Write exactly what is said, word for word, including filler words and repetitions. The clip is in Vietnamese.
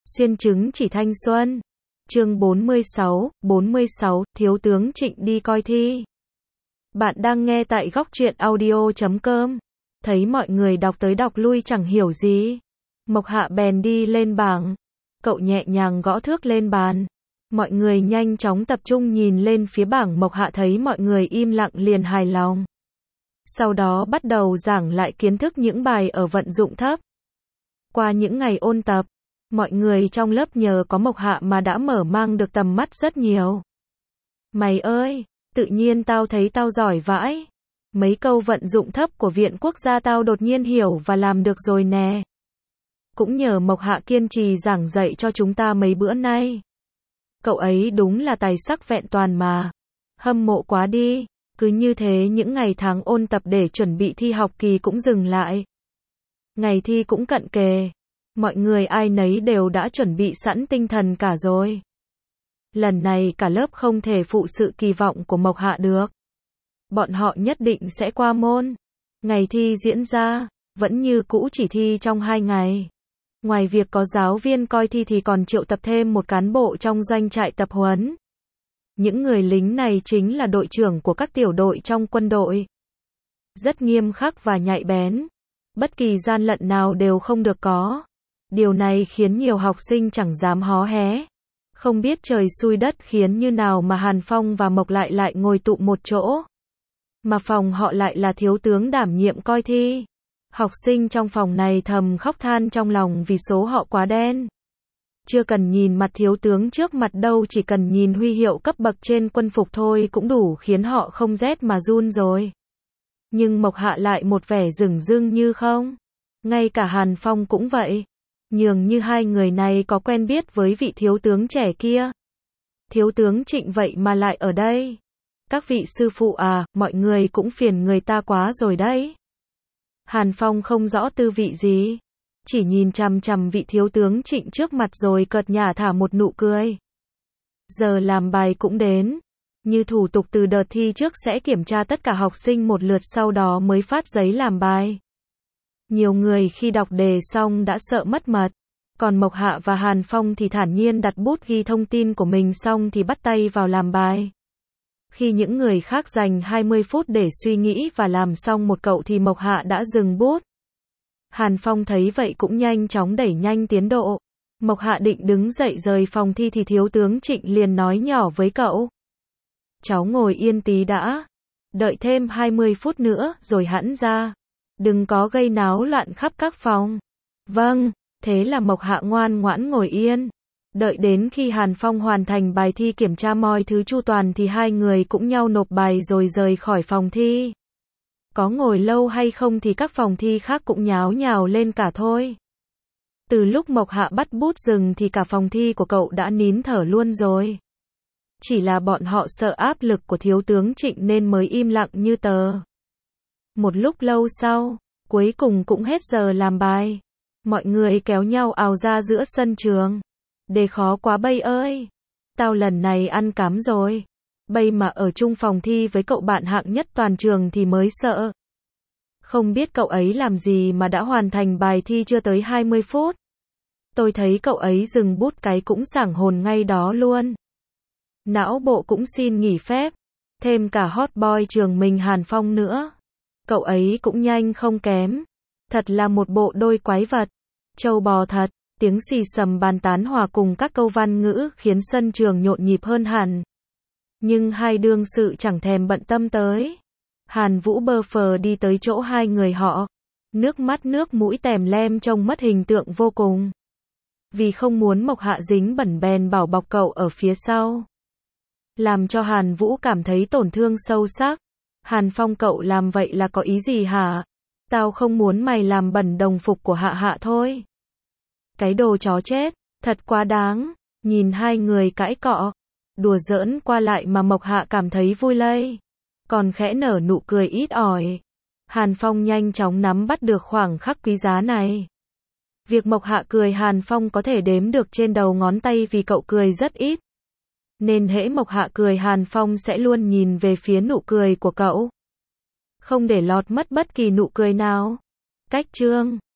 Xuyên chứng chỉ thanh xuân. Chương bốn mươi sáu, bốn mươi sáu, Thiếu tướng Trịnh đi coi thi. Bạn đang nghe tại góc truyện audio chấm com. Thấy mọi người đọc tới đọc lui chẳng hiểu gì. Mộc Hạ bèn đi lên bảng. Cậu nhẹ nhàng gõ thước lên bàn. Mọi người nhanh chóng tập trung nhìn lên phía bảng. Mộc Hạ thấy mọi người im lặng liền hài lòng. Sau đó bắt đầu giảng lại kiến thức những bài ở vận dụng thấp. Qua những ngày ôn tập, mọi người trong lớp nhờ có Mộc Hạ mà đã mở mang được tầm mắt rất nhiều. Mày ơi, tự nhiên tao thấy tao giỏi vãi. Mấy câu vận dụng thấp của Viện Quốc gia tao đột nhiên hiểu và làm được rồi nè. Cũng nhờ Mộc Hạ kiên trì giảng dạy cho chúng ta mấy bữa nay. Cậu ấy đúng là tài sắc vẹn toàn mà. Hâm mộ quá đi. Cứ như thế những ngày tháng ôn tập để chuẩn bị thi học kỳ cũng dừng lại. Ngày thi cũng cận kề. Mọi người ai nấy đều đã chuẩn bị sẵn tinh thần cả rồi. Lần này cả lớp không thể phụ sự kỳ vọng của Mộc Hạ được. Bọn họ nhất định sẽ qua môn. Ngày thi diễn ra, vẫn như cũ chỉ thi trong hai ngày. Ngoài việc có giáo viên coi thi thì còn triệu tập thêm một cán bộ trong doanh trại tập huấn. Những người lính này chính là đội trưởng của các tiểu đội trong quân đội. Rất nghiêm khắc và nhạy bén. Bất kỳ gian lận nào đều không được có. Điều này khiến nhiều học sinh chẳng dám hó hé. Không biết trời xui đất khiến như nào mà Hàn Phong và Mộc lại lại ngồi tụ một chỗ. Mà phòng họ lại là thiếu tướng đảm nhiệm coi thi. Học sinh trong phòng này thầm khóc than trong lòng vì số họ quá đen. Chưa cần nhìn mặt thiếu tướng trước mặt đâu, chỉ cần nhìn huy hiệu cấp bậc trên quân phục thôi cũng đủ khiến họ không rét mà run rồi. Nhưng Mộc Hạ lại một vẻ dửng dưng như không. Ngay cả Hàn Phong cũng vậy. Nhường như hai người này có quen biết với vị thiếu tướng trẻ kia. Thiếu tướng Trịnh vậy mà lại ở đây. Các vị sư phụ à, mọi người cũng phiền người ta quá rồi đấy. Hàn Phong không rõ tư vị gì. Chỉ nhìn chằm chằm vị thiếu tướng Trịnh trước mặt rồi cợt nhả thả một nụ cười. Giờ làm bài cũng đến. Như thủ tục từ đợt thi trước sẽ kiểm tra tất cả học sinh một lượt, sau đó mới phát giấy làm bài. Nhiều người khi đọc đề xong đã sợ mất mật. Còn Mộc Hạ và Hàn Phong thì thản nhiên đặt bút ghi thông tin của mình xong thì bắt tay vào làm bài. Khi những người khác dành hai mươi phút để suy nghĩ và làm xong một cậu thì Mộc Hạ đã dừng bút. Hàn Phong thấy vậy cũng nhanh chóng đẩy nhanh tiến độ. Mộc Hạ định đứng dậy rời phòng thi thì thiếu tướng Trịnh liền nói nhỏ với cậu. Cháu ngồi yên tí đã. Đợi thêm hai mươi phút nữa rồi hẵng ra. Đừng có gây náo loạn khắp các phòng. Vâng, thế là Mộc Hạ ngoan ngoãn ngồi yên. Đợi đến khi Hàn Phong hoàn thành bài thi kiểm tra mọi thứ chu toàn thì hai người cũng nhau nộp bài rồi rời khỏi phòng thi. Có ngồi lâu hay không thì các phòng thi khác cũng nháo nhào lên cả thôi. Từ lúc Mộc Hạ bắt bút dừng thì cả phòng thi của cậu đã nín thở luôn rồi. Chỉ là bọn họ sợ áp lực của thiếu tướng Trịnh nên mới im lặng như tờ. Một lúc lâu sau, cuối cùng cũng hết giờ làm bài. Mọi người kéo nhau ào ra giữa sân trường. Đề khó quá bây ơi. Tao lần này ăn cám rồi. Bây mà ở chung phòng thi với cậu bạn hạng nhất toàn trường thì mới sợ. Không biết cậu ấy làm gì mà đã hoàn thành bài thi chưa tới hai mươi phút. Tôi thấy cậu ấy dừng bút cái cũng sảng hồn ngay đó luôn. Não bộ cũng xin nghỉ phép. Thêm cả hot boy trường mình Hàn Phong nữa. Cậu ấy cũng nhanh không kém. Thật là một bộ đôi quái vật. Trâu bò thật. Tiếng xì xầm bàn tán hòa cùng các câu văn ngữ khiến sân trường nhộn nhịp hơn hẳn. Nhưng hai đương sự chẳng thèm bận tâm tới. Hàn Vũ bơ phờ đi tới chỗ hai người họ. Nước mắt nước mũi tèm lem trông mất hình tượng vô cùng. Vì không muốn Mộc Hạ dính bẩn bèn bảo bọc cậu ở phía sau. Làm cho Hàn Vũ cảm thấy tổn thương sâu sắc. Hàn Phong, cậu làm vậy là có ý gì hả? Tao không muốn mày làm bẩn đồng phục của Hạ Hạ thôi. Cái đồ chó chết, thật quá đáng. Nhìn hai người cãi cọ, đùa giỡn qua lại mà Mộc Hạ cảm thấy vui lây. Còn khẽ nở nụ cười ít ỏi. Hàn Phong nhanh chóng nắm bắt được khoảng khắc quý giá này. Việc Mộc Hạ cười Hàn Phong có thể đếm được trên đầu ngón tay vì cậu cười rất ít. Nên hễ Mộc Hạ cười Hàn Phong sẽ luôn nhìn về phía nụ cười của cậu. Không để lọt mất bất kỳ nụ cười nào. Cách chương